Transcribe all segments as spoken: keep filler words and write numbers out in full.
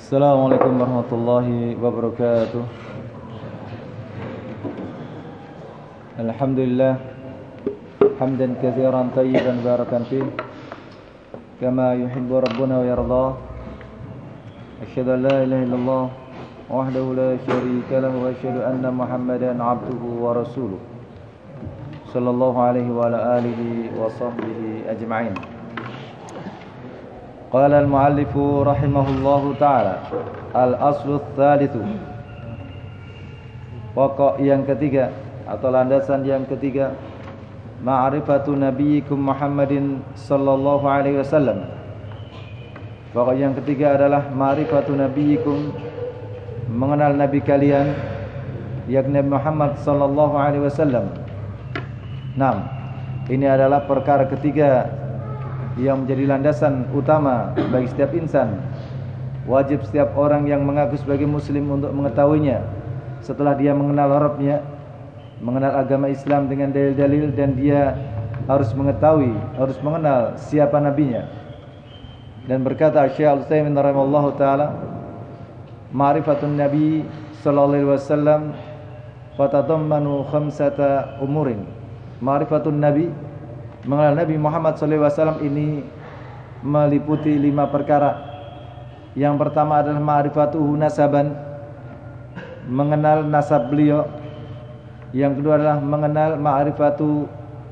Assalamualaikum warahmatullahi wabarakatuh. Alhamdulillah hamdan katsiran tayyiban barakan fih kama yuhibbu rabbuna wa yardah. Asyhadu an la ilaha illallah wahdahu la syarika lahu wa asyhadu anna Muhammadan abduhu wa rasuluh sallallahu alaihi wa ala alihi wa sahbihi ajma'in. Qala al-muallifu rahimahullahu ta'ala al-aslu tsalitsu, pokok yang ketiga atau landasan yang ketiga, ma'rifatu nabiyikum Muhammadin sallallahu alaihi wasallam. Pokok yang ketiga adalah ma'rifatu nabiyikum, mengenal nabi kalian yakni Muhammad sallallahu alaihi wasallam. Naam, ini adalah perkara ketiga yang menjadi landasan utama bagi setiap insan. Wajib setiap orang yang mengaku sebagai muslim untuk mengetahuinya setelah dia mengenal Rabbnya, mengenal agama Islam dengan dalil-dalil, dan dia harus mengetahui, harus mengenal siapa nabinya. Dan berkata Syekh Al-Utsaimin rahimahullahu taala, ma'rifatun nabi sallallahu alaihi wasallam fatadammanu khamsata umurin. Ma'rifatun nabi, mengenal Nabi Muhammad sallallahu alaihi wasallam ini meliputi lima perkara. Yang pertama adalah ma'rifatuhu nasaban, mengenal nasab beliau. Yang kedua adalah mengenal ma'rifatu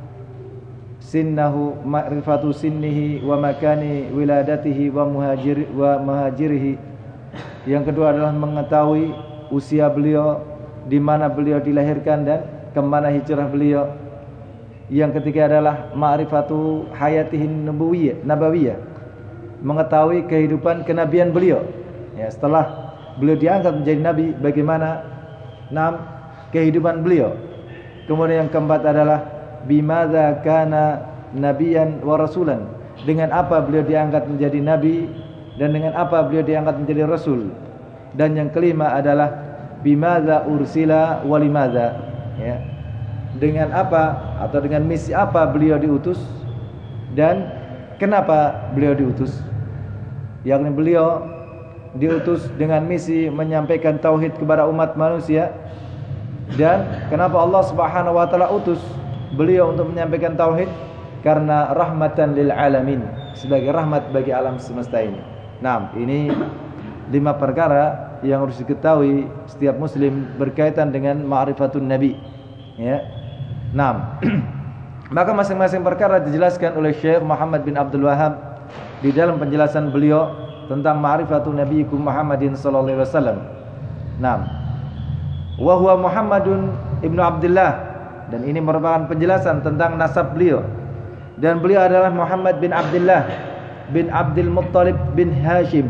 sinnahu, ma'rifatu sinnihi wa makani wiladatihi wa muhajir wa muhajirihi. Yang kedua adalah mengetahui usia beliau, di mana beliau dilahirkan dan kemana hijrah beliau. Yang ketiga adalah ma'rifatu hayatihin nabawiyah, nabawiyah, mengetahui kehidupan kenabian beliau. Ya, setelah beliau diangkat menjadi nabi, bagaimana enam kehidupan beliau. Kemudian yang keempat adalah bimadza kana nabiyan wa rasulan, dengan apa beliau diangkat menjadi nabi dan dengan apa beliau diangkat menjadi rasul. Dan yang kelima adalah bimadza ursila wa limadza, ya, dengan apa atau dengan misi apa beliau diutus dan kenapa beliau diutus. Yakni beliau diutus dengan misi menyampaikan tauhid kepada umat manusia, dan kenapa Allah Subhanahu wa taala utus beliau untuk menyampaikan tauhid? Karena rahmatan lil alamin, sebagai rahmat bagi alam semesta ini. Nah, ini lima perkara yang harus diketahui setiap muslim berkaitan dengan ma'rifatun nabi, ya. Nah, maka masing-masing perkara dijelaskan oleh Syekh Muhammad bin Abdul Wahhab di dalam penjelasan beliau tentang ma'rifatun nabiyikum Muhammadin sallallahu alaihi wasallam. Nah, wa huwa Muhammadun ibnu Abdullah, dan ini merupakan penjelasan tentang nasab beliau. Dan beliau adalah Muhammad bin Abdullah bin Abdul Muttalib bin Hashim.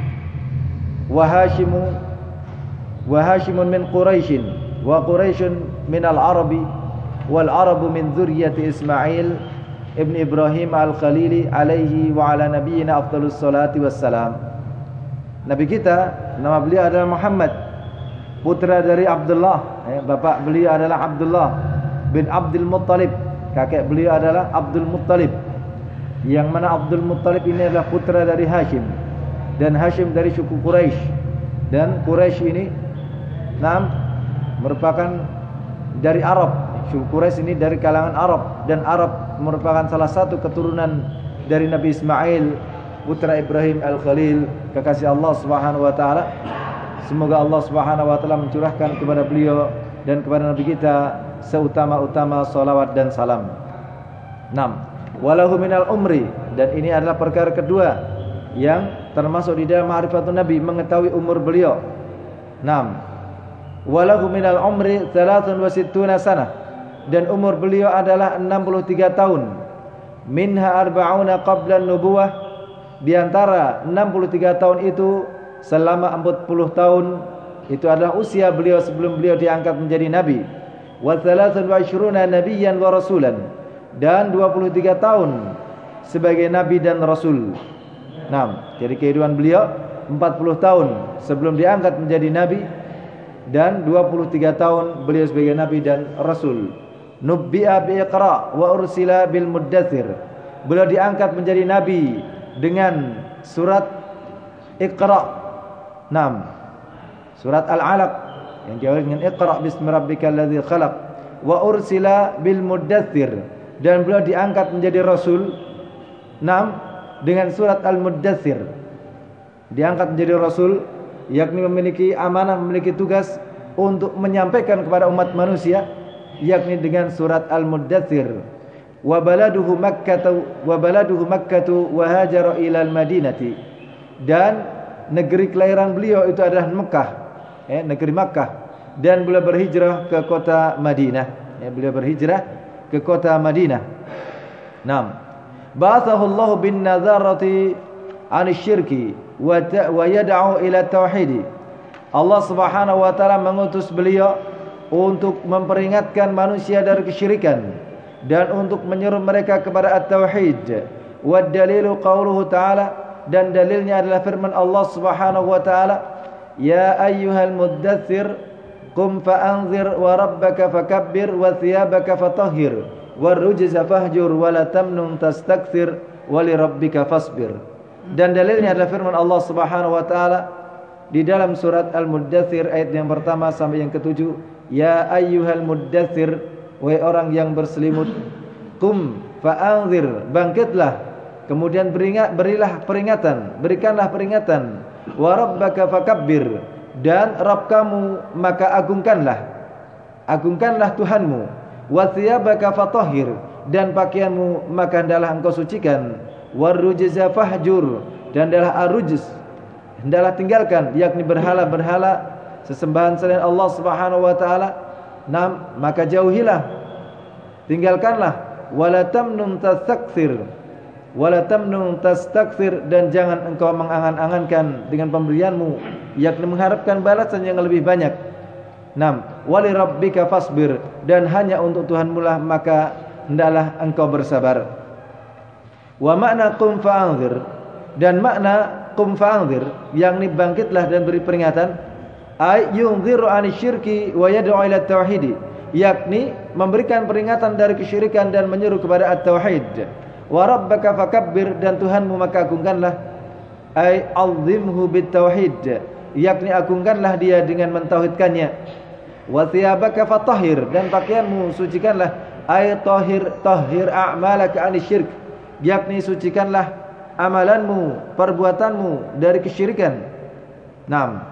Wa Hashimu wa Hashimun min Quraisyin wa Quraisyun min al-Arabi wal Arabu min dzurriyyati Ismail ibn Ibrahim al-Khalili alaihi wa ala nabiyyina afdhalus salati wassalam. Nabi kita nama beliau adalah Muhammad, putra dari Abdullah, eh, bapak beliau adalah Abdullah bin Abdul Muttalib, kakek beliau adalah Abdul Muttalib, yang mana Abdul Muttalib ini adalah putra dari Hashim, dan Hashim dari suku Quraisy, dan Quraisy ini nam merupakan dari Arab. Suku Quraisy ini dari kalangan Arab, dan Arab merupakan salah satu keturunan dari Nabi Ismail, putra Ibrahim al-Khalil, kekasih Allah Subhanahu wa taala. Semoga Allah Subhanahu wa taala mencurahkan kepada beliau dan kepada Nabi kita seutama-utama salawat dan salam. enam. Walahu minal umri, dan ini adalah perkara kedua yang termasuk di dalam ma'rifatun nabi, mengetahui umur beliau. enam. Walahu minal umri thalathun wa sittuna sanah, dan umur beliau adalah enam puluh tiga tahun. Minha arba'una qabla nubuwah, di antara enam puluh tiga tahun itu selama empat puluh tahun itu adalah usia beliau sebelum beliau diangkat menjadi nabi. Wa thalathun wa ishruna nabiyyan wa rasulan, dan dua puluh tiga tahun sebagai nabi dan rasul. Nah, jadi kehidupan beliau empat puluh tahun sebelum diangkat menjadi nabi, dan dua puluh tiga tahun beliau sebagai nabi dan rasul. Nubbi'a bi'iqra wa ursila bil muddathir, beliau diangkat menjadi nabi dengan surat Iqra, Naam. Surat Al-Alaq yang diawali dengan Iqra bismi rabbikal ladzi khalaq wa ursila bil muddatsir, dan beliau diangkat menjadi rasul. Naam, dengan surat Al-Muddatsir. Diangkat menjadi rasul, yakni memiliki amanah, memiliki tugas untuk menyampaikan kepada umat manusia, yakni dengan surat Al-Muddatsir. Wa baladuhu Makkah wa baladuhu Makkah wa hajara ila al-Madinati, dan negeri kelahiran beliau itu adalah Mekah, eh, negeri Makkah, dan beliau berhijrah ke kota Madinah. Ya, beliau berhijrah ke kota Madinah. Naam. Ba'athahu Allah bin nazarati 'ani syirki wa wa yad'u ila tauhid. Allah Subhanahu wa taala mengutus beliau untuk memperingatkan manusia dari kesyirikan dan untuk menyeru mereka kepada at-tauhid. Wa dalilu qauluhu ta'ala, dan dalilnya adalah firman Allah Subhanahu wa taala, ya ayyuhal muddatsir qum fa'anzir wa rabbaka fakabbir wa thiyabaka fatahhir warrujza fahjur wa la tamnun tastakthir wa li rabbika fasbir. Dan dalilnya adalah firman Allah Subhanahu wa taala di dalam surat Al-Muddatsir ayat yang pertama sampai yang ketujuh, ya ayyuhal muddatsir, wahai orang yang berselimut, qum fa'anzir, bangkitlah, kemudian beringat, berilah peringatan, berikanlah peringatan, wa rabbaka fakabbir, dan Rabb kamu maka agungkanlah, agungkanlah Tuhanmu, wa thiyabaka fatahhir, dan pakaianmu maka hendaklah engkau sucikan, warrujza fahjur, dan hendaklah arujz, hendaklah tinggalkan, yakni berhala-berhala sesembahan selain Allah Subhanahu wa taala. Nam, maka jauhilah, tinggalkanlah, wala tamnun tastakthir, wala tamnun tastakthir, dan jangan engkau mengangan-angankan dengan pemberianmu, yakni mengharapkan balasan yang lebih banyak. Nam, wali rabbika fasbir, dan hanya untuk Tuhanmu lah maka hendaklah engkau bersabar. Wa makna qum fa'anzir, dan makna qum fa'anzir, yakni bangkitlah dan beri peringatan, ay yunziru 'ani syirki wa yad'u ila tauhid, yakni memberikan peringatan dari kesyirikan dan menyeru kepada at-tauhid. Wa rabbaka fakabbir, dan Tuhanmu maka agungkanlah, ay azimhu bit tauhid, yakni agungkanlah dia dengan mentauhidkannya. Wa thiyabaka fatahhir, dan pakaianmu sucikanlah, ay tahhir tahhir a'malaka 'ani syirk, yakni sucikanlah amalanmu, perbuatanmu dari kesyirikan. Naam.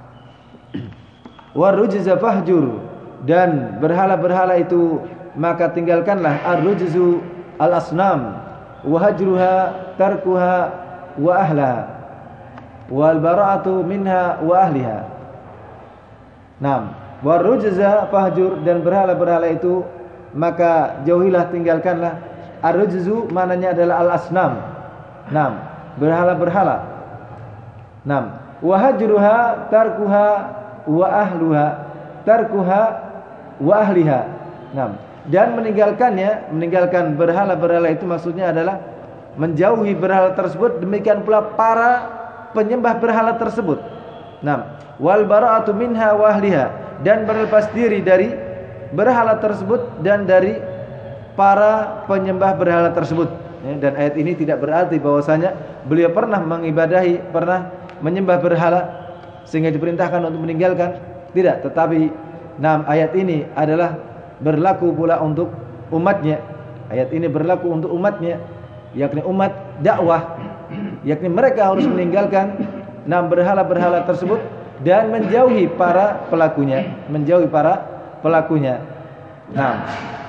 Warrujza fahjur, dan berhala-berhala itu maka tinggalkanlah. Ar-rujzu al-asnam wa hajruha tarkuha wa ahlaha wal bara'atu minha wa ahliha. Naam. Warrujza fahjur, dan berhala-berhala itu maka jauhilah, tinggalkanlah. Ar-rujzu maknanya adalah al-asnam. Naam, berhala-berhala. Naam. Wa hajruha tarkuha wa ahluha, tarkuha wa ahliha. Naam. Dan meninggalkannya, meninggalkan berhala-berhala itu maksudnya adalah menjauhi berhala tersebut, demikian pula para penyembah berhala tersebut. Naam. Wal bara'atu minha wa ahliha, dan berlepas diri dari berhala tersebut dan dari para penyembah berhala tersebut. Dan ayat ini tidak berarti bahwasanya beliau pernah mengibadahi, pernah menyembah berhala sehingga diperintahkan untuk meninggalkan. Tidak, tetapi enam ayat ini adalah berlaku pula untuk umatnya. Ayat ini berlaku untuk umatnya, yakni umat dakwah, yakni mereka harus meninggalkan enam berhala-berhala tersebut dan menjauhi para pelakunya, menjauhi para pelakunya. Nah,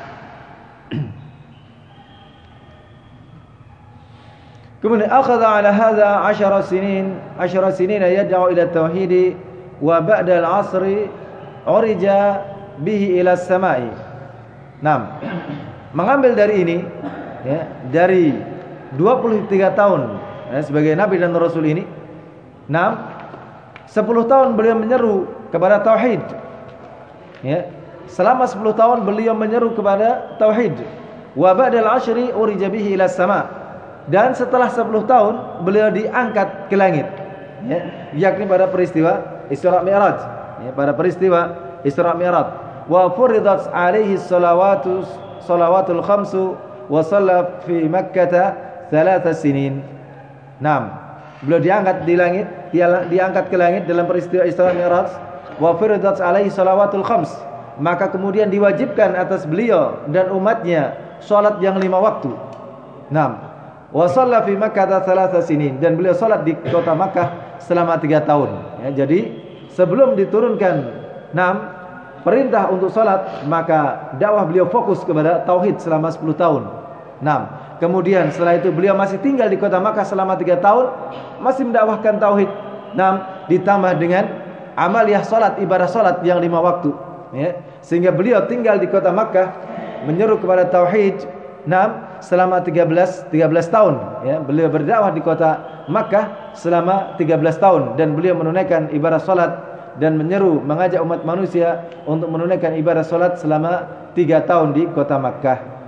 kemudian akhadha ala hadha ashara sinin ashara sinina yad'u ila tauhid wa ba'da al-'asri urija bihi ila as-sama'i. Naam. Mengambil dari ini ya, dari dua puluh tiga tahun ya, sebagai nabi dan rasul ini. Naam. sepuluh tahun beliau menyeru kepada tauhid. Ya. Selama sepuluh tahun beliau menyeru kepada tauhid. Wa ba'da al-'asri urija bihi ila as-sama'. Dan setelah sepuluh tahun beliau diangkat ke langit, ya, yakni pada peristiwa Isra Mi'raj, ya, pada peristiwa Isra Mi'raj. Wa furidat alaihi salawatus salawatul khamsu wa shalla fi Makkah thalatha sinin. Naam, beliau diangkat di langit dia diangkat ke langit dalam peristiwa Isra Mi'raj, wa furidat alaihi salawatul khams, maka kemudian diwajibkan atas beliau dan umatnya salat yang lima waktu. Naam. Wa shalla fi Makkah thalatha sinin, dan beliau salat di kota Makkah selama tiga tahun. Ya, jadi sebelum diturunkan naam perintah untuk salat, maka dakwah beliau fokus kepada tauhid selama sepuluh tahun. Naam. Kemudian setelah itu beliau masih tinggal di kota Makkah selama tiga tahun, masih mendakwahkan tauhid. Naam, ditambah dengan amaliyah salat, ibadah salat yang lima waktu. Ya, sehingga beliau tinggal di kota Makkah menyeru kepada tauhid. Naam, selama tiga belas tahun. Ya, beliau berdakwah di kota Makkah selama tiga belas tahun, dan beliau menunaikan ibadah salat dan menyeru mengajak umat manusia untuk menunaikan ibadah salat selama tiga tahun di kota Makkah.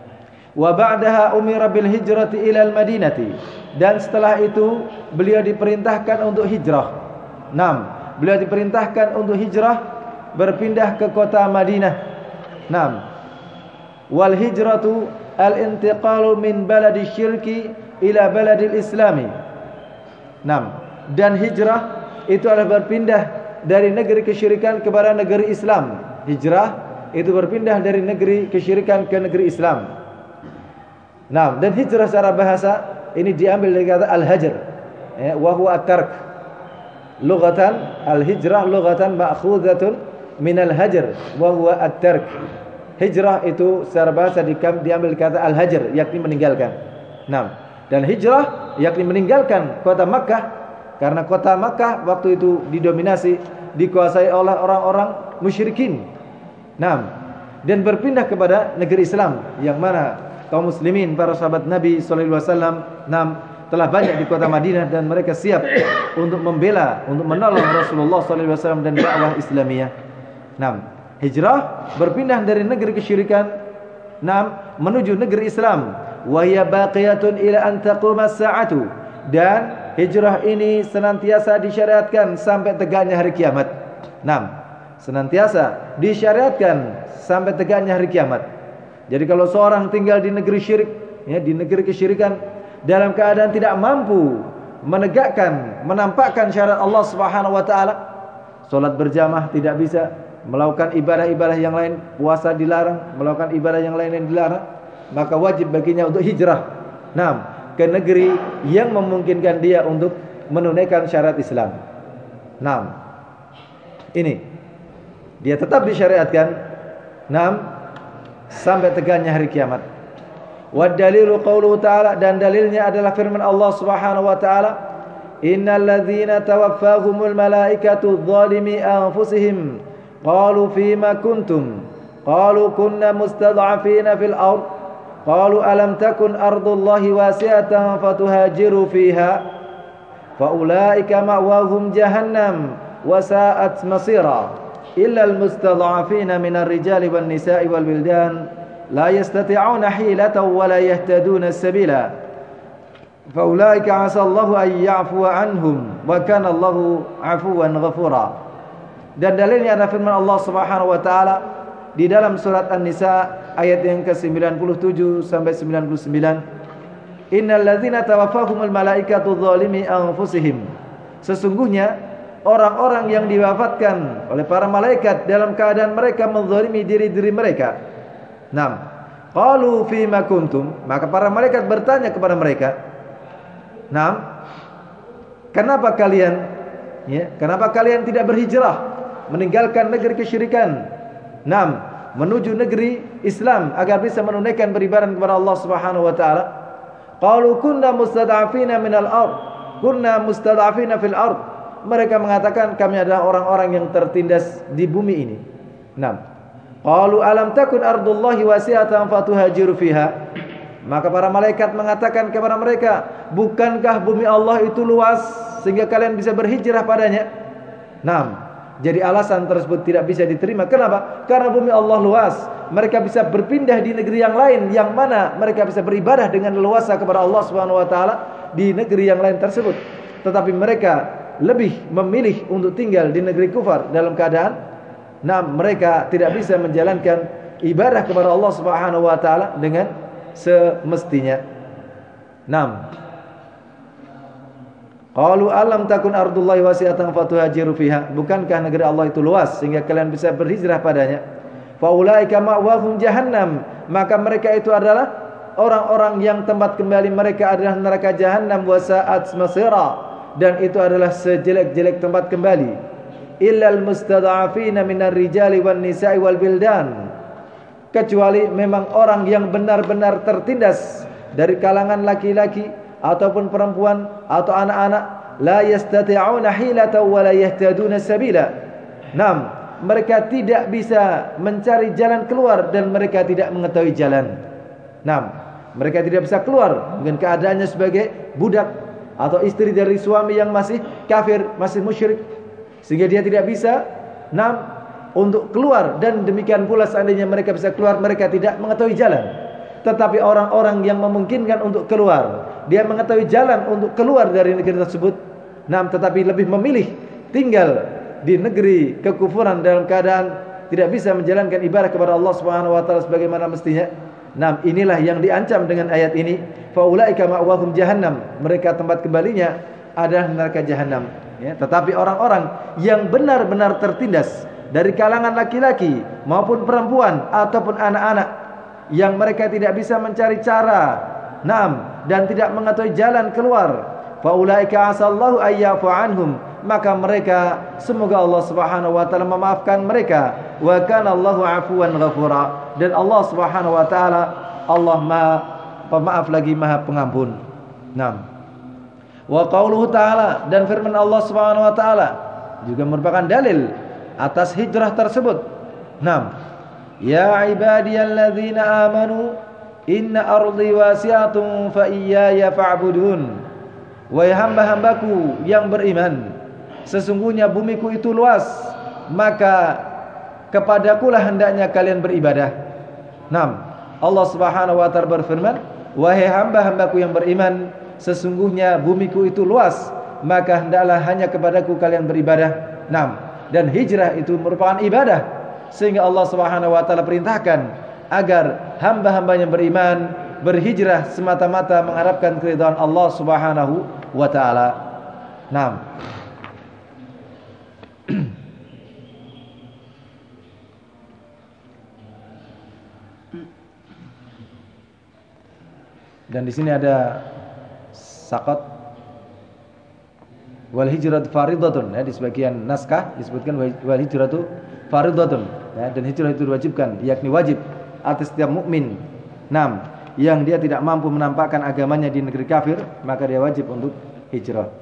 Wa ba'daha umira bil hijrati ilal madinati, dan setelah itu beliau diperintahkan untuk hijrah. Naam, beliau diperintahkan untuk hijrah berpindah ke kota Madinah. Naam. Wal hijratu al intiqalu min baladi syirki ila baladil islami. Naam, dan hijrah itu adalah berpindah dari negeri kesyirikan kepada negeri Islam. Hijrah itu berpindah dari negeri kesyirikan ke negeri Islam. Nah, dan hijrah secara bahasa ini diambil dari kata al-hajr, ya, wa huwa at-tark. Lughatan al-hijrah lughatan ma'khudhatun min al-hajr wa huwa at-tark. Hijrah itu secara bahasa diambil kata al-hajr, yakni meninggalkan. Nah, dan hijrah yakni meninggalkan kota Makkah, karena kota Makkah waktu itu didominasi, dikuasai oleh orang-orang musyrikin. Nah, dan berpindah kepada negeri Islam, yang mana kaum muslimin, para sahabat Nabi sallallahu alaihi wasallam, nam telah banyak di kota Madinah, dan mereka siap untuk membela, untuk menolong Rasulullah sallallahu alaihi wasallam dan dakwah Islamiyah. Nam, hijrah berpindah dari negeri kesyirikan, nam, menuju negeri Islam. Wa hiya baqiyatun ila an taquma as-sa'atu, dan hijrah ini senantiasa disyariatkan sampai tegaknya hari kiamat. Nam, senantiasa disyariatkan sampai tegaknya hari kiamat. Jadi kalau seorang tinggal di negeri syirik, ya, di negeri kesyirikan, dalam keadaan tidak mampu menegakkan, menampakkan syarat Allah Subhanahu wa taala, salat berjamaah tidak bisa, melakukan ibadah-ibadah yang lain, puasa dilarang, melakukan ibadah yang lain yang dilarang, maka wajib baginya untuk hijrah. Naam, ke negeri yang memungkinkan dia untuk menunaikan syarat Islam. Naam. Ini dia tetap disyariatkan. Naam, sampai tegaknya hari kiamat. Wa dalilu qauluhu ta'ala, dan dalilnya adalah firman Allah Subhanahu wa ta'ala, innal ladzina tawaffahumul malaikatu dzalimi anfusihim qalu fima kuntum qalu kunna mustad'afina fil ard qalu alam takun ardullahi wasi'atan fatuhajiru fiha faulaika ma'wahum jahannam wa sa'at masira illa al-mustad'afina minar rijali wan nisa'i wal wildan la yastati'una hilatan wa la yahtaduna sabila faulaika 'asa Allahu an ya'fuwa 'anhum wa kana Allahu 'afuwan ghafura. Dan dalilnya adalah firman Allah Subhanahu wa taala di dalam surat An-Nisa ayat yang ke sembilan puluh tujuh sampai sembilan puluh sembilan, innal ladzina tawaffahumul malaikatu dzalimi anfusihim, sesungguhnya orang-orang yang diwafatkan oleh para malaikat dalam keadaan mereka menzalimi diri-diri mereka. Naam. Qalu fima kuntum, maka para malaikat bertanya kepada mereka, naam, kenapa kalian, ya, kenapa kalian tidak berhijrah meninggalkan negeri kesyirikan, naam, menuju negeri Islam agar bisa menunaikan beribadah kepada Allah Subhanahu wa taala? Qalu kunna mustad'afina minal ard, kunna mustad'afina fil ard. Mereka mengatakan kami adalah orang-orang yang tertindas di bumi ini. Naam. Qalu alam takun ardullahi wasi'atan fatuhajiru fiha. Maka para malaikat mengatakan kepada mereka, bukankah bumi Allah itu luas sehingga kalian bisa berhijrah padanya? Naam. Jadi alasan tersebut tidak bisa diterima. Kenapa? Karena bumi Allah luas. Mereka bisa berpindah di negeri yang lain, yang mana mereka bisa beribadah dengan leluasa kepada Allah Subhanahu wa taala di negeri yang lain tersebut. Tetapi mereka lebih memilih untuk tinggal di negeri kufar dalam keadaan, nah, mereka tidak bisa menjalankan ibadah kepada Allah Subhanahu wa taala dengan semestinya. Naam. Qalu alam takun ardullahi wasi'atan fatuhajiru fiha. Bukankah negeri Allah itu luas sehingga kalian bisa berhijrah padanya? Fa ulaika ma'wahum jahannam. Maka mereka itu adalah orang-orang yang tempat kembali mereka adalah neraka jahannam wa sa'at masira, dan itu adalah sejelek-jelek tempat kembali. Illal mustad'afina minar rijali wan nisa'i wal bildan. Kecuali memang orang yang benar-benar tertindas dari kalangan laki-laki ataupun perempuan atau anak-anak, la yastati'una hilatan wa la yahtaduna sabila. Naam, mereka tidak bisa mencari jalan keluar dan mereka tidak mengetahui jalan. Naam, mereka tidak bisa keluar dengan keadaannya sebagai budak atau istri dari suami yang masih kafir, masih musyrik, sehingga dia tidak bisa naam untuk keluar, dan demikian pula seandainya mereka bisa keluar mereka tidak mengetahui jalan. Tetapi orang-orang yang memungkinkan untuk keluar, dia mengetahui jalan untuk keluar dari negeri tersebut, nah, tetapi lebih memilih tinggal di negeri kekufuran dalam keadaan tidak bisa menjalankan ibadah kepada Allah Subhanahu wa taala sebagaimana mestinya. Nah, inilah yang diancam dengan ayat ini. Faulaika ma'wahum jahannam. Mereka tempat kembalinya adalah neraka jahannam. Ya, tetapi orang-orang yang benar-benar tertindas dari kalangan laki-laki maupun perempuan ataupun anak-anak, yang mereka tidak bisa mencari cara, naam, dan tidak mengetahui jalan keluar, faulaika asallahu ayyafu anhum, maka mereka semoga Allah Subhanahu wa taala memaafkan mereka. Wa kana Allahu afuwan ghafura, dan Allah Subhanahu wa taala Allah Maha Pemaaf lagi Maha Pengampun. Naam. Wa qauluhu ta'ala, dan firman Allah Subhanahu wa taala juga merupakan dalil atas hijrah tersebut. Naam. Ya ibadiyalladzina amanu inna ardi wasi'atun fa iyaya fa'budun. Wahai hamba-hambaku yang beriman, sesungguhnya bumiku itu luas, maka kepadakulah hendaknya kalian beribadah. Naam. Allah Subhanahu wa taala berfirman, wahai hamba-hambaku yang beriman, sesungguhnya bumiku itu luas, maka hendaklah hanya kepadaku kalian beribadah. Naam. Dan hijrah itu merupakan ibadah, sehingga Allah Subhanahu wa taala perintahkan agar hamba-hamba yang beriman berhijrah semata-mata mengharapkan keridhaan Allah Subhanahu wa taala. Naam. Dan di sini ada sakot wal hijratu faridatun, ya, di sebagian naskah disebutkan wal hijratu faridatun, ya, dan hijrah itu diwajibkan, yakni wajib atas setiap mukmin. Naam, yang dia tidak mampu menampakkan agamanya di negeri kafir, maka dia wajib untuk hijrah.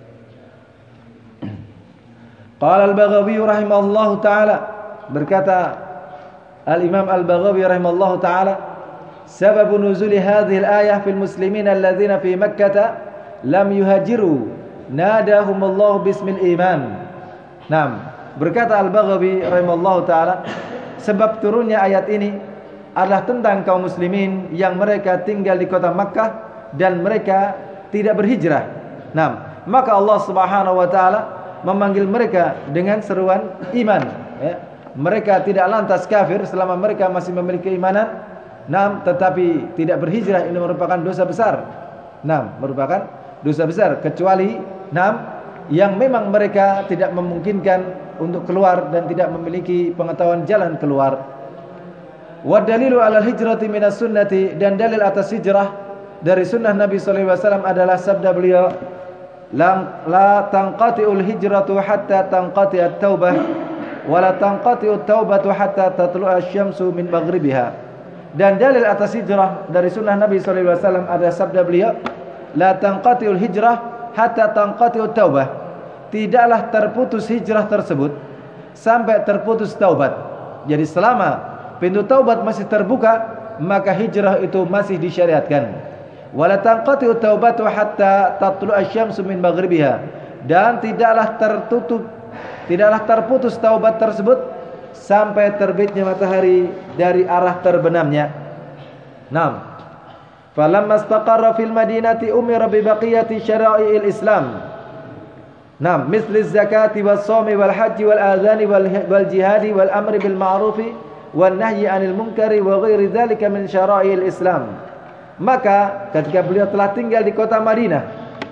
Qala al-Baghawi rahimahullahu taala, berkata al-Imam al-Baghawi rahimahullahu taala, sabab nuzul hadhihi al-ayah fil muslimin alladhina fi Makkah lam yuhajiru nadahumullahu bismil iman. Naam, berkata Al-Baghawi rahimahullahu taala, sebab turunnya ayat ini adalah tentang kaum muslimin yang mereka tinggal di kota Makkah dan mereka tidak berhijrah. Naam, maka Allah Subhanahu wa taala memanggil mereka dengan seruan iman, ya. Mereka tidak lantas kafir selama mereka masih memiliki keimanan. Naam, tetapi tidak berhijrah ini merupakan dosa besar. Naam, merupakan dosa besar, kecuali naam yang memang mereka tidak memungkinkan untuk keluar dan tidak memiliki pengetahuan jalan keluar. Wa dalilu ala hijrati minas sunnati, dan dalil atas hijrah dari sunnah Nabi sallallahu alaihi wasallam adalah sabda beliau, la, la tanqati'ul hijratu hatta tanqati'at taubah wa la tanqati'ut taubatu hatta tatlu'a asy-syamsu min maghribiha. Dan dalil atas hijrah dari sunnah Nabi sallallahu alaihi wasallam adalah sabda beliau, la tanqati'ul hijrah hatta tanqati'ut taubah. Tidaklah terputus hijrah tersebut sampai terputus taubat. Jadi selama pintu taubat masih terbuka, maka hijrah itu masih disyariatkan. Wala tanqati'ut taubatu hatta tatlu'a asy-syamsu min maghribiha. Dan tidaklah tertutup, tidaklah terputus taubat tersebut sampai terbitnya matahari dari arah terbenamnya. Naam. Falamma istaqarra fil madinati umira bi baqiyati syara'i'il Islam. Naam, misli zakati was shaumi wal haji wal adhani wal jihadi wal amri bil ma'rufi wan nahyi 'anil munkari wa ghairi dzalika min syara'i'il Islam. Maka ketika beliau telah tinggal di kota Madinah,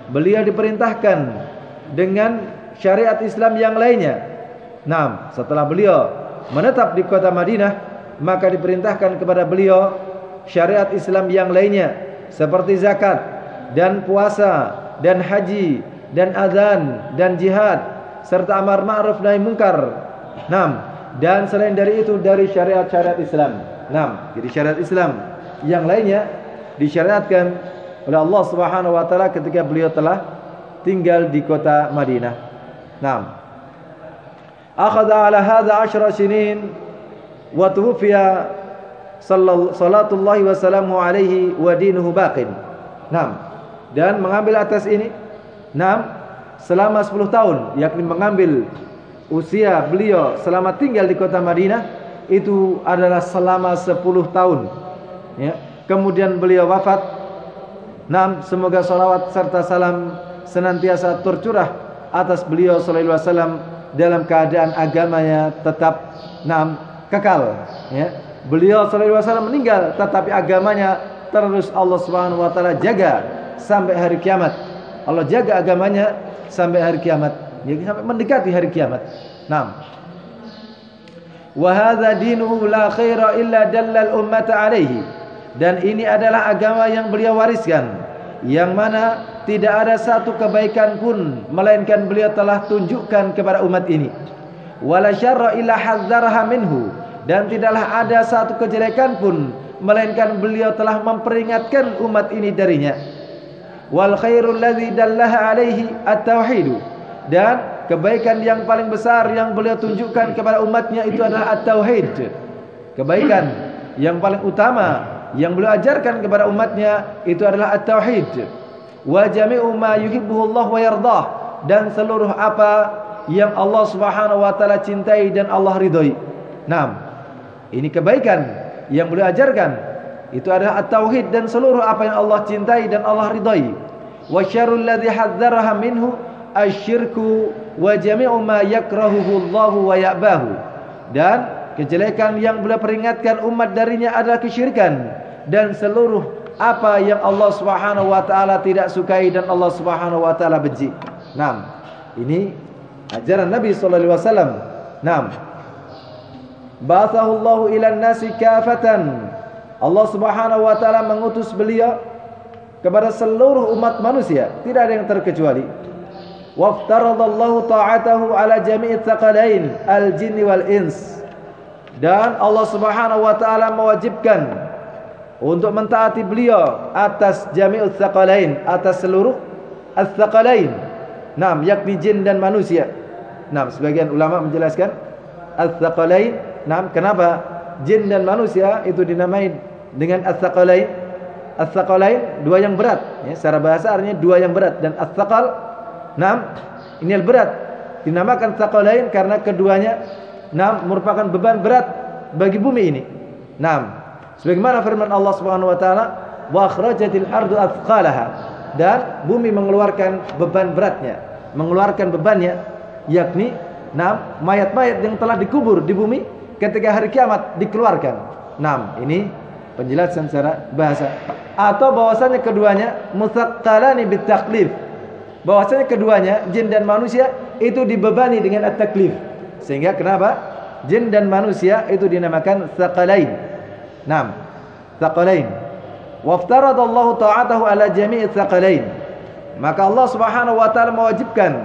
beliau diperintahkan dengan syariat Islam yang lainnya. Nah, setelah beliau menetap di kota Madinah, maka diperintahkan kepada beliau syariat Islam yang lainnya seperti zakat dan puasa dan haji dan azan dan jihad serta amar ma'ruf nahi munkar. Nah, dan selain dari itu dari syariat-syariat Islam. Nah, jadi syariat Islam yang lainnya disyariatkan oleh Allah Subhanahu wa taala ketika beliau telah tinggal di kota Madinah. Naam. Akhadha ala hadha ashra sinin wa tuwfiya sallallahu wa sallamu alaihi wa dinuhu baqin. Naam. Dan mengambil atas ini naam selama sepuluh tahun, yakni mengambil usia beliau selama tinggal di kota Madinah itu adalah selama sepuluh tahun. Ya. Kemudian beliau wafat. Naam, semoga salawat serta salam senantiasa tercurah atas beliau sallallahu alaihi wasallam dalam keadaan agamanya tetap naam kekal, ya. Beliau sallallahu alaihi wasallam meninggal tetapi agamanya terus Allah Subhanahu wa taala jaga sampai hari kiamat. Allah jaga agamanya sampai hari kiamat, jadi sampai mendekati hari kiamat. Naam. Wa hadza dinuhu la khaira illa dallal ummata alaihi. Dan ini adalah agama yang beliau wariskan, yang mana tidak ada satu kebaikan pun melainkan beliau telah tunjukkan kepada umat ini. Wala syarra illa hadzaraha minhu. Dan tidaklah ada satu kejelekan pun melainkan beliau telah memperingatkan umat ini darinya. Wal khairul ladzi dallaha alaihi at-tauhid. Dan kebaikan yang paling besar yang beliau tunjukkan kepada umatnya itu adalah at-tauhid. Kebaikan yang paling utama yang beliau ajarkan kepada umatnya itu adalah at-tauhid. Wa jami'u ma yuhibbuhu Allah wa yardah. Dan seluruh apa yang Allah Subhanahu wa taala cintai dan Allah ridhoi. Naam. Ini kebaikan yang beliau ajarkan. Itu adalah at-tauhid dan seluruh apa yang Allah cintai dan Allah ridhoi. Wa syarrul ladzi hadzaraha minhu asyirku wa jami'u ma yakrahuhu Allah wa ya'bahu. Dan kejelekan yang beliau peringatkan umat darinya adalah kesyirikan dan seluruh apa yang Allah Subhanahu wa taala tidak sukai dan Allah Subhanahu wa taala benci. Naam. Ini ajaran Nabi sallallahu alaihi wasallam. Naam. Ba'athahu Allah ila an-nasi kafatan. Allah Subhanahu wa taala mengutus beliau kepada seluruh umat manusia, tidak ada yang terkecuali. Waftaradallahu ta'atahu ala jami'i tsaqalain al-jinni wal ins. Dan Allah Subhanahu wa taala mewajibkan untuk mentaati beliau atas jami'ut tsaqalain, atas seluruh ats-tsaqalain. Naam, yakni jin dan manusia. Naam, sebagian ulama menjelaskan ats-tsaqalain. Naam, kenapa jin dan manusia itu dinamai dengan ats-tsaqalain? Ats-tsaqalain dua yang berat, ya, secara bahasa artinya dua yang berat, dan ats-tsaqal naam ini yang berat. Dinamakan tsaqalain karena keduanya naam merupakan beban berat bagi bumi ini. Naam. Sebagaimana firman Allah Subhanahu wa taala, "Wa akhrajatil ardu athqalaha." Dan bumi mengeluarkan beban beratnya, mengeluarkan bebannya, yakni naam mayat-mayat yang telah dikubur di bumi ketika hari kiamat dikeluarkan. Naam, ini penjelasan secara bahasa. Atau bahwasanya keduanya mutsaqqalani bitaklif. Bahwasanya keduanya jin dan manusia itu dibebani dengan at-taklif. Sehingga kenapa jin dan manusia itu dinamakan tsaqalain. Naam, tsaqalain. Waftaradallahu ta'atahu ala jami'i tsaqalain. Maka Allah Subhanahu wa taala mewajibkan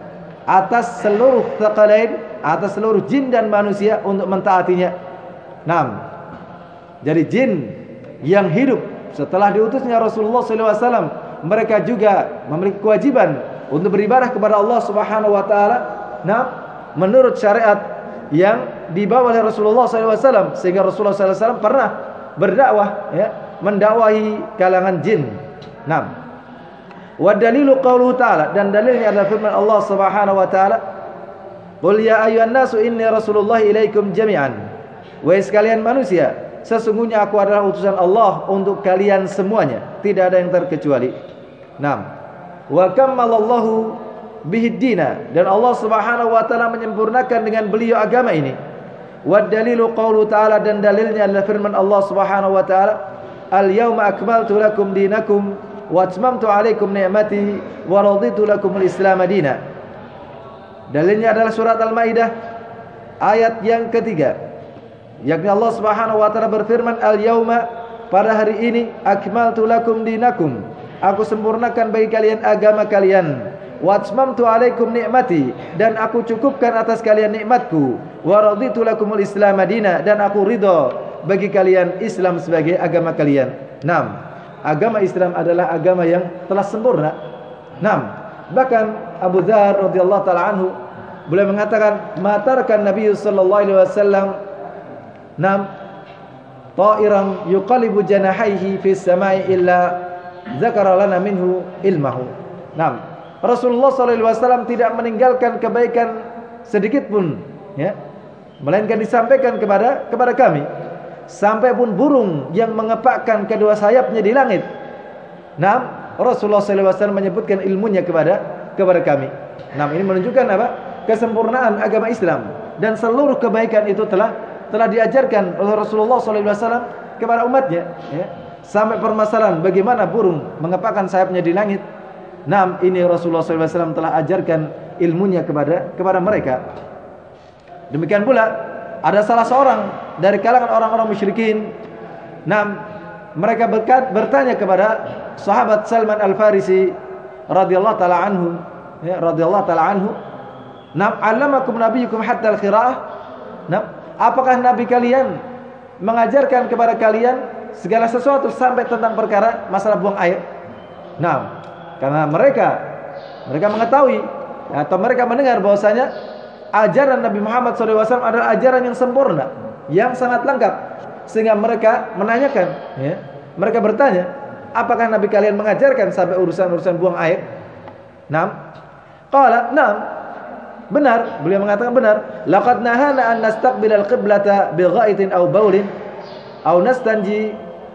atas seluruh tsaqalain, atas seluruh jin dan manusia untuk mentaatinya. Naam. Jadi jin yang hidup setelah diutusnya Rasulullah sallallahu alaihi wasallam, mereka juga memiliki kewajiban untuk beribadah kepada Allah Subhanahu wa taala. Naam, menurut syariat yang dibawa oleh Rasulullah sallallahu alaihi wasallam, sehingga Rasulullah sallallahu alaihi wasallam pernah berdakwah, ya, mendakwahi kalangan jin. Naam. Wa dalilu qauluhu ta'ala, dan dalilnya adalah firman Allah Subhanahu wa taala, "Qul ya ayyuhan nasu inni rasulullah ilaikum jami'an." Wahai sekalian manusia, sesungguhnya aku adalah utusan Allah untuk kalian semuanya, tidak ada yang terkecuali. Naam. Wa kammalallahu bihiddina, dan Allah Subhanahu wa taala menyempurnakan dengan beliau agama ini. Wa dalilu qaulu ta'ala, dan dalilnya adalah firman Allah Subhanahu wa taala, "Al yauma akmaltu lakum dinakum wa atmamtu 'alaikum ni'mati wa raditu lakumul Islam madina. Dalilnya adalah surat Al-Maidah ayat yang ketiga, yakni Allah Subhanahu wa taala berfirman, al-yauma, pada hari ini, akmaltu lakum dinakum, aku sempurnakan bagi kalian agama kalian, wa atmamtu 'alaikum ni'mati, dan aku cukupkan atas kalian nikmatku, wa raditu lakumul Islam madina, dan aku ridha bagi kalian Islam sebagai agama kalian. Naam, agama Islam adalah agama yang telah sempurna. Naam, bahkan Abu Dzar radhiyallahu taala anhu beliau mengatakan, matarkan Nabi sallallahu alaihi wasallam nam ta'iran yuqalibu janahaihi fis samai illa dzakara lana minhu ilmahu. Naam, Rasulullah sallallahu alaihi wasallam tidak meninggalkan kebaikan sedikit pun, ya, melainkan disampaikan kepada kepada kami. Sampai pun burung yang mengepakkan kedua sayapnya di langit, nah, Rasulullah sallallahu alaihi wasallam menyebutkan ilmunya kepada kepada kami. Nah, ini menunjukkan apa? Kesempurnaan agama Islam, dan seluruh kebaikan itu telah telah diajarkan oleh Rasulullah sallallahu alaihi wasallam kepada umatnya, ya. Sampai permasalahan bagaimana burung mengepakkan sayapnya di langit, nah, ini Rasulullah sallallahu alaihi wasallam telah ajarkan ilmunya kepada kepada mereka. Demikian pula ada salah seorang dari kalangan orang-orang musyrikin. Nah, mereka berkat, bertanya kepada sahabat Salman Al-Farisi radhiyallahu taala anhu, ya, radhiyallahu taala anhu, "Nam 'allamakum nabiyyukum hatta al-qira'ah?" Nah, apakah nabi kalian mengajarkan kepada kalian segala sesuatu sampai tentang perkara masalah buang air? Nah, karena mereka mereka mengetahui atau mereka mendengar bahwasanya ajaran Nabi Muhammad shallallahu alaihi wasallam adalah ajaran yang sempurna, yang sangat lengkap, sehingga mereka menanyakan, ya, mereka bertanya, apakah Nabi kalian mengajarkan sampai urusan-urusan buang air? Naam, qala naam, benar, beliau mengatakan benar. Laqad nahana an nastaqbilal qiblata bi ghaitin aw baulin aw nastanji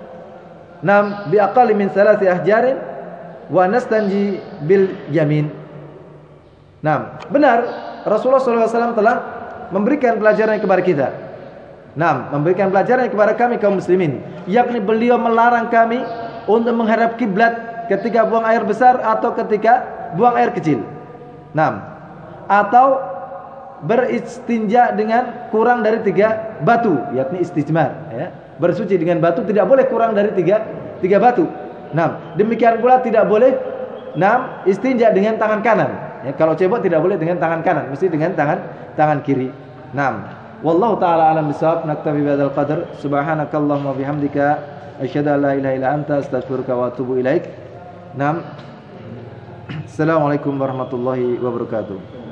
nam bi aqalli min thalathi ahjarin wa nastanji bil yamin. Naam, benar, Rasulullah shallallahu alaihi wasallam telah memberikan pelajaran kepada kita. Naam, memberikan pelajaran kepada kami kaum muslimin, yakni beliau melarang kami untuk menghadap kiblat ketika buang air besar atau ketika buang air kecil. Naam, atau beristinja dengan kurang dari tiga batu, yakni istijmar, ya. Bersuci dengan batu tidak boleh kurang dari tiga tiga batu. Naam, demikian pula tidak boleh naam istinja dengan tangan kanan. Ya, kalau cebok tidak boleh dengan tangan kanan, mesti dengan tangan tangan kiri. Naam, wallahu taala alam bisawab. Naktafi bihadzal qadar. Subhanakallahumma bihamdika asyhadu an la ilaha illa anta astaghfiruka wa atubu ilaik. Naam. Assalamualaikum warahmatullahi wabarakatuh.